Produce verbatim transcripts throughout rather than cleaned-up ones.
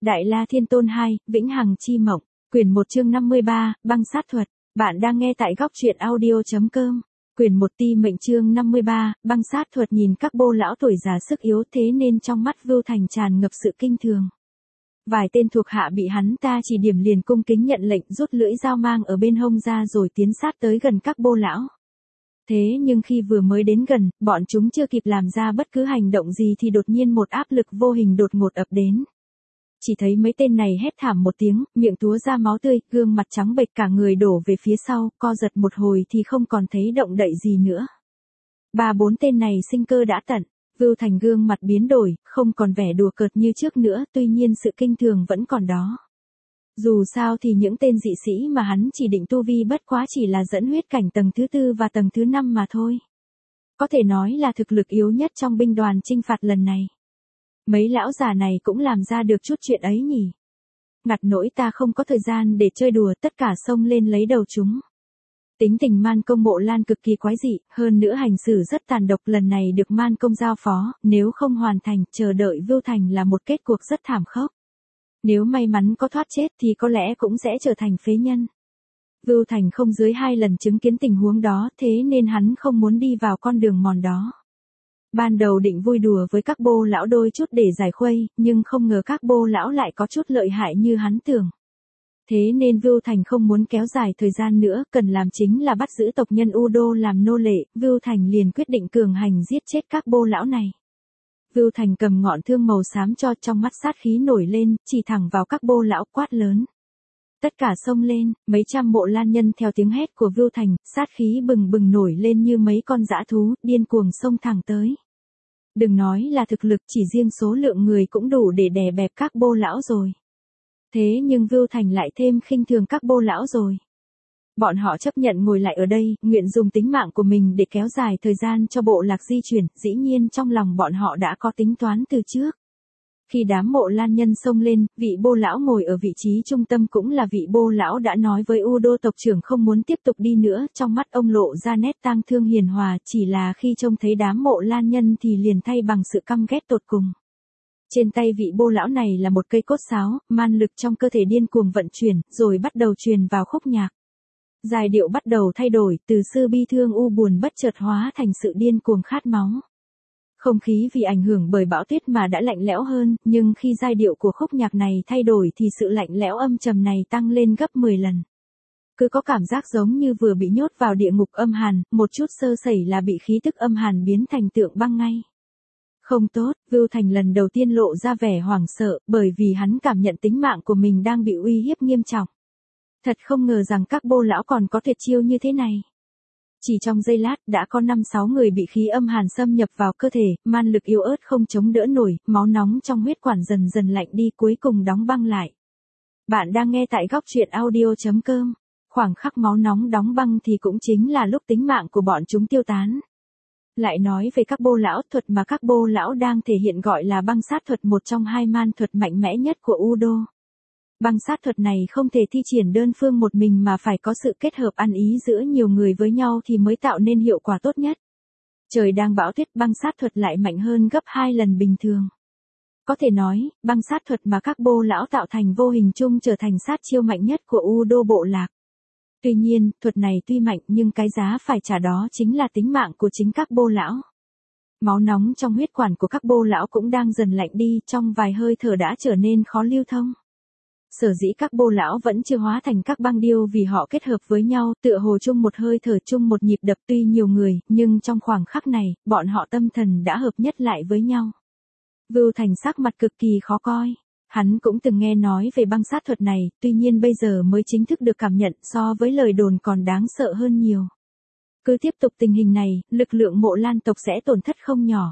Đại La Thiên Tôn hai, Vĩnh Hằng Chi Mộng, quyển một chương năm mươi ba, băng sát thuật. Bạn đang nghe tại góc truyện audio.com. Quyển một ti mệnh chương năm mươi ba, băng sát thuật. Nhìn các bô lão tuổi già sức yếu thế nên trong mắt Vưu Thành tràn ngập sự kinh thường. Vài tên thuộc hạ bị hắn ta chỉ điểm liền cung kính nhận lệnh rút lưỡi dao mang ở bên hông ra rồi tiến sát tới gần các bô lão. Thế nhưng khi vừa mới đến gần, bọn chúng chưa kịp làm ra bất cứ hành động gì thì đột nhiên một áp lực vô hình đột ngột ập đến. Chỉ thấy mấy tên này hét thảm một tiếng, miệng túa ra máu tươi, gương mặt trắng bệch cả người đổ về phía sau, co giật một hồi thì không còn thấy động đậy gì nữa. Ba bốn tên này sinh cơ đã tận, Vưu Thành gương mặt biến đổi, không còn vẻ đùa cợt như trước nữa, tuy nhiên sự kinh thường vẫn còn đó. Dù sao thì những tên dị sĩ mà hắn chỉ định tu vi bất quá chỉ là dẫn huyết cảnh tầng thứ tư và tầng thứ năm mà thôi. Có thể nói là thực lực yếu nhất trong binh đoàn chinh phạt lần này. Mấy lão già này cũng làm ra được chút chuyện ấy nhỉ. Ngặt nỗi ta không có thời gian để chơi đùa, tất cả xông lên lấy đầu chúng. Tính tình Man Công Mộ Lan cực kỳ quái dị, hơn nữa hành xử rất tàn độc, lần này được Man Công giao phó, nếu không hoàn thành, chờ đợi Vưu Thành là một kết cuộc rất thảm khốc. Nếu may mắn có thoát chết thì có lẽ cũng sẽ trở thành phế nhân. Vưu Thành không dưới hai lần chứng kiến tình huống đó, thế nên hắn không muốn đi vào con đường mòn đó. Ban đầu định vui đùa với các bô lão đôi chút để giải khuây, nhưng không ngờ các bô lão lại có chút lợi hại như hắn tưởng. Thế nên Vưu Thành không muốn kéo dài thời gian nữa, cần làm chính là bắt giữ tộc nhân U Đô làm nô lệ, Vưu Thành liền quyết định cường hành giết chết các bô lão này. Vưu Thành cầm ngọn thương màu xám cho, trong mắt sát khí nổi lên, chỉ thẳng vào các bô lão, quát lớn. Tất cả xông lên, mấy trăm mộ lan nhân theo tiếng hét của Vưu Thành, sát khí bừng bừng nổi lên như mấy con dã thú, điên cuồng xông thẳng tới. Đừng nói là thực lực, chỉ riêng số lượng người cũng đủ để đè bẹp các bô lão rồi. Thế nhưng Vưu Thành lại thêm khinh thường các bô lão rồi. Bọn họ chấp nhận ngồi lại ở đây, nguyện dùng tính mạng của mình để kéo dài thời gian cho bộ lạc di chuyển, dĩ nhiên trong lòng bọn họ đã có tính toán từ trước. Khi đám mộ lan nhân xông lên, vị bô lão ngồi ở vị trí trung tâm cũng là vị bô lão đã nói với U Đô tộc trưởng không muốn tiếp tục đi nữa, trong mắt ông lộ ra nét tang thương hiền hòa, chỉ là khi trông thấy đám mộ lan nhân thì liền thay bằng sự căm ghét tột cùng. Trên tay vị bô lão này là một cây cốt sáo, man lực trong cơ thể điên cuồng vận chuyển, rồi bắt đầu truyền vào khúc nhạc. Giai điệu bắt đầu thay đổi, từ xưa bi thương u buồn bất chợt hóa thành sự điên cuồng khát máu. Không khí vì ảnh hưởng bởi bão tuyết mà đã lạnh lẽo hơn, nhưng khi giai điệu của khúc nhạc này thay đổi thì sự lạnh lẽo âm trầm này tăng lên gấp mười lần. Cứ có cảm giác giống như vừa bị nhốt vào địa ngục âm hàn, một chút sơ sẩy là bị khí tức âm hàn biến thành tượng băng ngay. Không tốt, Vưu Thành lần đầu tiên lộ ra vẻ hoảng sợ, bởi vì hắn cảm nhận tính mạng của mình đang bị uy hiếp nghiêm trọng. Thật không ngờ rằng các bô lão còn có tuyệt chiêu như thế này. Chỉ trong giây lát đã có năm sáu người bị khí âm hàn xâm nhập vào cơ thể, man lực yếu ớt không chống đỡ nổi, máu nóng trong huyết quản dần dần lạnh đi, cuối cùng đóng băng lại. Bạn đang nghe tại góc truyện audio.com. Khoảng khắc máu nóng đóng băng thì cũng chính là lúc tính mạng của bọn chúng tiêu tán. Lại nói về các bô lão, thuật mà các bô lão đang thể hiện gọi là băng sát thuật, một trong hai man thuật mạnh mẽ nhất của U Đô. Băng sát thuật này không thể thi triển đơn phương một mình mà phải có sự kết hợp ăn ý giữa nhiều người với nhau thì mới tạo nên hiệu quả tốt nhất. Trời đang bão tuyết, băng sát thuật lại mạnh hơn gấp hai lần bình thường. Có thể nói, băng sát thuật mà các bô lão tạo thành vô hình chung trở thành sát chiêu mạnh nhất của U Đô bộ lạc. Tuy nhiên, thuật này tuy mạnh nhưng cái giá phải trả đó chính là tính mạng của chính các bô lão. Máu nóng trong huyết quản của các bô lão cũng đang dần lạnh đi, trong vài hơi thở đã trở nên khó lưu thông. Sở dĩ các bô lão vẫn chưa hóa thành các băng điêu vì họ kết hợp với nhau, tựa hồ chung một hơi thở, chung một nhịp đập, tuy nhiều người, nhưng trong khoảng khắc này, bọn họ tâm thần đã hợp nhất lại với nhau. Vưu Thành sắc mặt cực kỳ khó coi. Hắn cũng từng nghe nói về băng sát thuật này, tuy nhiên bây giờ mới chính thức được cảm nhận, so với lời đồn còn đáng sợ hơn nhiều. Cứ tiếp tục tình hình này, lực lượng mộ lan tộc sẽ tổn thất không nhỏ.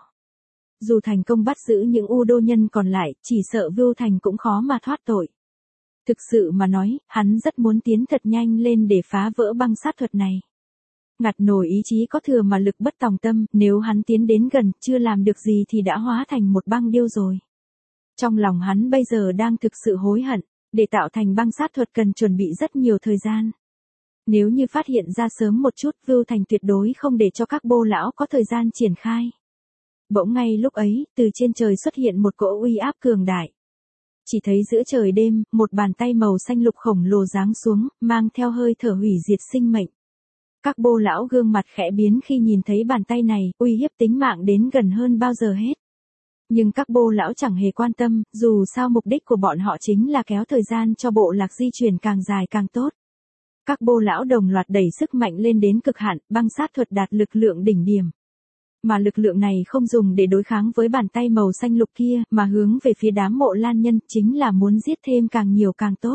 Dù thành công bắt giữ những U Đô nhân còn lại, chỉ sợ Vưu Thành cũng khó mà thoát tội. Thực sự mà nói, hắn rất muốn tiến thật nhanh lên để phá vỡ băng sát thuật này. Ngặt nổi ý chí có thừa mà lực bất tòng tâm, nếu hắn tiến đến gần, chưa làm được gì thì đã hóa thành một băng điêu rồi. Trong lòng hắn bây giờ đang thực sự hối hận, để tạo thành băng sát thuật cần chuẩn bị rất nhiều thời gian. Nếu như phát hiện ra sớm một chút, Vưu Thành tuyệt đối không để cho các bô lão có thời gian triển khai. Bỗng ngay lúc ấy, từ trên trời xuất hiện một cỗ uy áp cường đại. Chỉ thấy giữa trời đêm, một bàn tay màu xanh lục khổng lồ giáng xuống, mang theo hơi thở hủy diệt sinh mệnh. Các bô lão gương mặt khẽ biến khi nhìn thấy bàn tay này, uy hiếp tính mạng đến gần hơn bao giờ hết. Nhưng các bô lão chẳng hề quan tâm, dù sao mục đích của bọn họ chính là kéo thời gian cho bộ lạc di chuyển càng dài càng tốt. Các bô lão đồng loạt đẩy sức mạnh lên đến cực hạn, băng sát thuật đạt lực lượng đỉnh điểm. Mà lực lượng này không dùng để đối kháng với bàn tay màu xanh lục kia, mà hướng về phía đám mộ lan nhân, chính là muốn giết thêm càng nhiều càng tốt.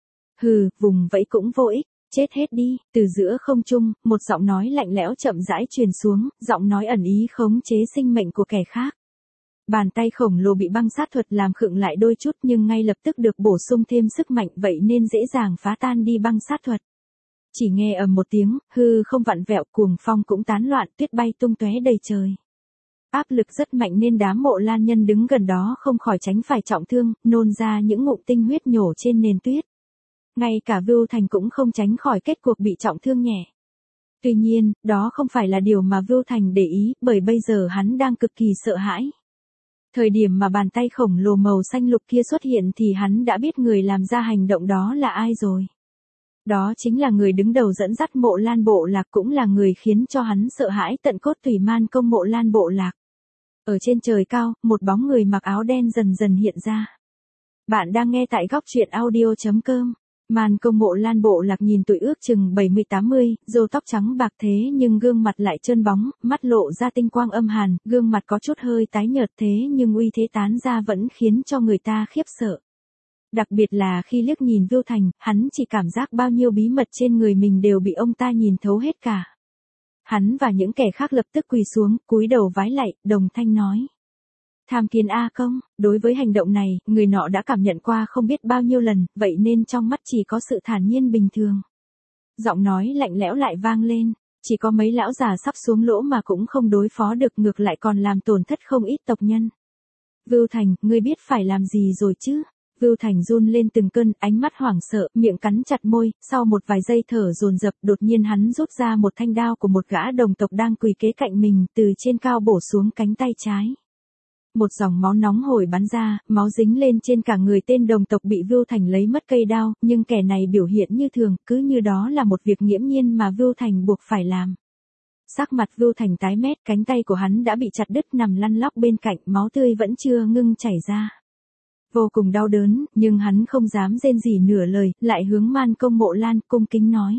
Hừ, vùng vẫy cũng vô ích, chết hết đi. Từ giữa không trung, một giọng nói lạnh lẽo chậm rãi truyền xuống, giọng nói ẩn ý khống chế sinh mệnh của kẻ khác. Bàn tay khổng lồ bị băng sát thuật làm khựng lại đôi chút nhưng ngay lập tức được bổ sung thêm sức mạnh, vậy nên dễ dàng phá tan đi băng sát thuật. Chỉ nghe ầm một tiếng, hư không vặn vẹo, cuồng phong cũng tán loạn, tuyết bay tung tóe đầy trời. Áp lực rất mạnh nên đám mộ lan nhân đứng gần đó không khỏi tránh phải trọng thương, nôn ra những ngụm tinh huyết nhổ trên nền tuyết. Ngay cả Vưu Thành cũng không tránh khỏi kết cuộc bị trọng thương nhẹ. Tuy nhiên, đó không phải là điều mà Vưu Thành để ý, bởi bây giờ hắn đang cực kỳ sợ hãi. Thời điểm mà bàn tay khổng lồ màu xanh lục kia xuất hiện thì hắn đã biết người làm ra hành động đó là ai rồi. Đó chính là người đứng đầu dẫn dắt mộ lan bộ lạc, cũng là người khiến cho hắn sợ hãi tận cốt tùy Man Công mộ lan bộ lạc. Ở trên trời cao, một bóng người mặc áo đen dần dần hiện ra. Bạn đang nghe tại góc truyện audio chấm com. Man Công mộ lan bộ lạc nhìn tuổi ước chừng bảy mươi tám mươi, râu tóc trắng bạc thế nhưng gương mặt lại trơn bóng, mắt lộ ra tinh quang âm hàn, gương mặt có chút hơi tái nhợt thế nhưng uy thế tán ra vẫn khiến cho người ta khiếp sợ. Đặc biệt là khi liếc nhìn Vưu Thành, hắn chỉ cảm giác bao nhiêu bí mật trên người mình đều bị ông ta nhìn thấu hết cả. Hắn và những kẻ khác lập tức quỳ xuống, cúi đầu vái lạy, đồng thanh nói. Tham kiến A Công. Đối với hành động này, người nọ đã cảm nhận qua không biết bao nhiêu lần, vậy nên trong mắt chỉ có sự thản nhiên bình thường. Giọng nói lạnh lẽo lại vang lên, chỉ có mấy lão già sắp xuống lỗ mà cũng không đối phó được, ngược lại còn làm tổn thất không ít tộc nhân. Vưu Thành, ngươi biết phải làm gì rồi chứ? Vưu Thành run lên từng cơn, ánh mắt hoảng sợ, miệng cắn chặt môi, sau một vài giây thở dồn dập, đột nhiên hắn rút ra một thanh đao của một gã đồng tộc đang quỳ kế cạnh mình, từ trên cao bổ xuống cánh tay trái. Một dòng máu nóng hổi bắn ra, máu dính lên trên cả người tên đồng tộc bị Vưu Thành lấy mất cây đao, nhưng kẻ này biểu hiện như thường, cứ như đó là một việc nghiễm nhiên mà Vưu Thành buộc phải làm. Sắc mặt Vưu Thành tái mét, cánh tay của hắn đã bị chặt đứt nằm lăn lóc bên cạnh, máu tươi vẫn chưa ngưng chảy ra. Vô cùng đau đớn, nhưng hắn không dám rên rỉ nửa lời, lại hướng Man Công mộ lan cung kính nói.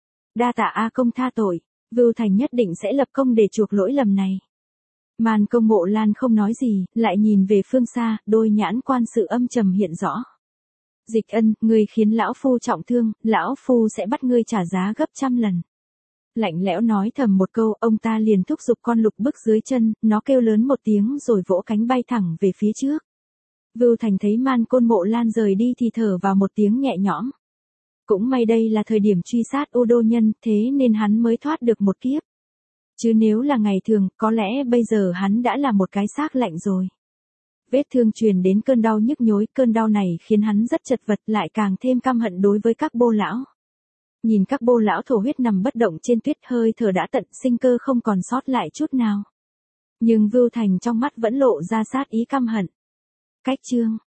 Đa tạ A Công tha tội, Vưu Thành nhất định sẽ lập công để chuộc lỗi lầm này. Man Công mộ lan không nói gì, lại nhìn về phương xa, đôi nhãn quan sự âm trầm hiện rõ. Dịch Ân, ngươi khiến lão phu trọng thương, lão phu sẽ bắt ngươi trả giá gấp trăm lần. Lạnh lẽo nói thầm một câu, ông ta liền thúc giục con lục bức dưới chân, nó kêu lớn một tiếng rồi vỗ cánh bay thẳng về phía trước. Vưu Thành thấy Man Côn mộ lan rời đi thì thở vào một tiếng nhẹ nhõm. Cũng may đây là thời điểm truy sát U Đô nhân, thế nên hắn mới thoát được một kiếp. Chứ nếu là ngày thường, có lẽ bây giờ hắn đã là một cái xác lạnh rồi. Vết thương truyền đến cơn đau nhức nhối, cơn đau này khiến hắn rất chật vật, lại càng thêm căm hận đối với các bô lão. Nhìn các bô lão thổ huyết nằm bất động trên tuyết, hơi thở đã tận, sinh cơ không còn sót lại chút nào. Nhưng Vưu Thành trong mắt vẫn lộ ra sát ý căm hận. Cách chương